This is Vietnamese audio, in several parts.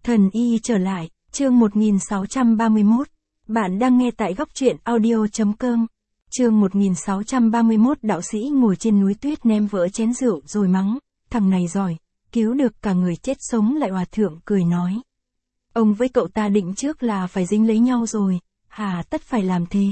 Thần y trở lại, chương 1631. Bạn đang nghe tại góc truyện audio.com. Chương 1631. Đạo sĩ ngồi trên núi tuyết ném vỡ chén rượu rồi mắng, thằng này giỏi, cứu được cả người chết sống lại. Hòa thượng cười nói, ông với cậu ta định trước là phải dính lấy nhau rồi, hà tất phải làm thế.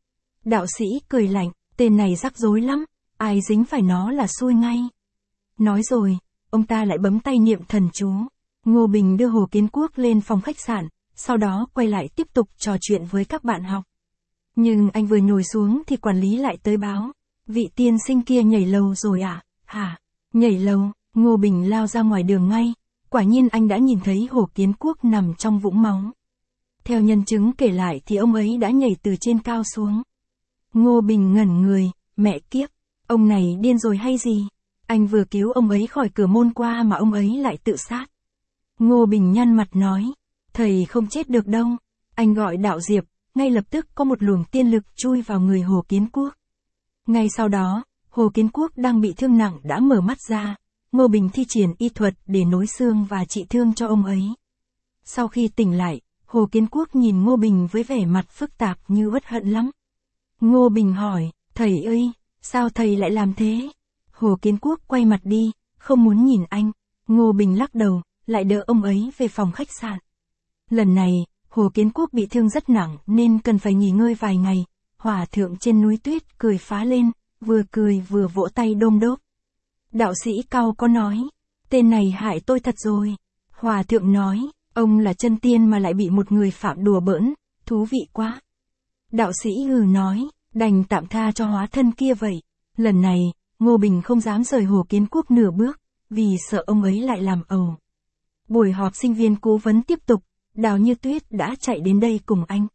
Đạo sĩ cười lạnh, tên này rắc rối lắm, ai dính phải nó là xui ngay. Nói rồi, ông ta lại bấm tay niệm thần chú. Ngô Bình đưa Hồ Kiến Quốc lên phòng khách sạn, sau đó quay lại tiếp tục trò chuyện với các bạn học. Nhưng anh vừa nhồi xuống thì quản lý lại tới báo, vị tiên sinh kia nhảy lầu rồi ạ. Hả? Nhảy lầu? Ngô Bình lao ra ngoài đường ngay, quả nhiên anh đã nhìn thấy Hồ Kiến Quốc nằm trong vũng máu. Theo nhân chứng kể lại thì ông ấy đã nhảy từ trên cao xuống. Ngô Bình ngẩn người, mẹ kiếp, ông này điên rồi hay gì? Anh vừa cứu ông ấy khỏi cửa môn qua mà ông ấy lại tự sát. Ngô Bình nhăn mặt nói, thầy không chết được đâu. Anh gọi Đạo Diệp, ngay lập tức có một luồng tiên lực chui vào người Hồ Kiến Quốc. Ngay sau đó, Hồ Kiến Quốc đang bị thương nặng đã mở mắt ra. Ngô Bình thi triển y thuật để nối xương và trị thương cho ông ấy. Sau khi tỉnh lại, Hồ Kiến Quốc nhìn Ngô Bình với vẻ mặt phức tạp như uất hận lắm. Ngô Bình hỏi, thầy ơi, sao thầy lại làm thế? Hồ Kiến Quốc quay mặt đi, không muốn nhìn anh. Ngô Bình lắc đầu, lại đỡ ông ấy về phòng khách sạn. Lần này, Hồ Kiến Quốc bị thương rất nặng nên cần phải nghỉ ngơi vài ngày. Hòa thượng trên núi tuyết cười phá lên, vừa cười vừa vỗ tay đôm đốp. Đạo sĩ cau có nói, tên này hại tôi thật rồi. Hòa thượng nói, ông là chân tiên mà lại bị một người phạm đùa bỡn, thú vị quá. Đạo sĩ nói, đành tạm tha cho hóa thân kia vậy. Lần này, Ngô Bình không dám rời Hồ Kiến Quốc nửa bước, vì sợ ông ấy lại làm ẩu. Buổi họp sinh viên cố vấn tiếp tục, Đào Như Tuyết đã chạy đến đây cùng anh.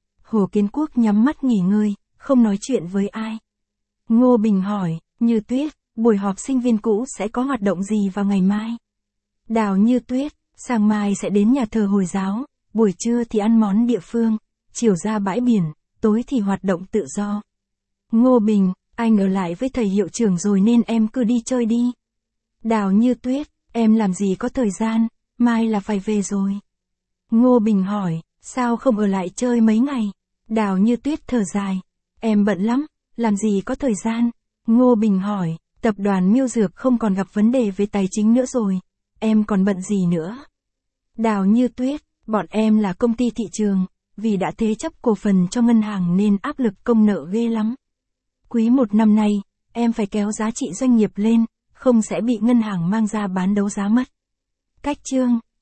Hồ Kiến Quốc nhắm mắt nghỉ ngơi, không nói chuyện với ai. Ngô Bình hỏi, Như Tuyết, buổi họp sinh viên cũ sẽ có hoạt động gì vào ngày mai? Đào Như Tuyết, sáng mai sẽ đến nhà thờ Hồi giáo, buổi trưa thì ăn món địa phương, chiều ra bãi biển, tối thì hoạt động tự do. Ngô Bình, anh ở lại với thầy hiệu trưởng rồi nên em cứ đi chơi đi. Đào Như Tuyết, em làm gì có thời gian, mai là phải về rồi. Ngô Bình hỏi, sao không ở lại chơi mấy ngày? Đào Như Tuyết thở dài, em bận lắm, làm gì có thời gian. Ngô Bình hỏi, tập đoàn Miêu Dược không còn gặp vấn đề về tài chính nữa rồi, em còn bận gì nữa? Đào Như Tuyết, bọn em là công ty thị trường, vì đã thế chấp cổ phần cho ngân hàng nên áp lực công nợ ghê lắm. Quý 1 năm nay, em phải kéo giá trị doanh nghiệp lên, không sẽ bị ngân hàng mang ra bán đấu giá mất. Cách chương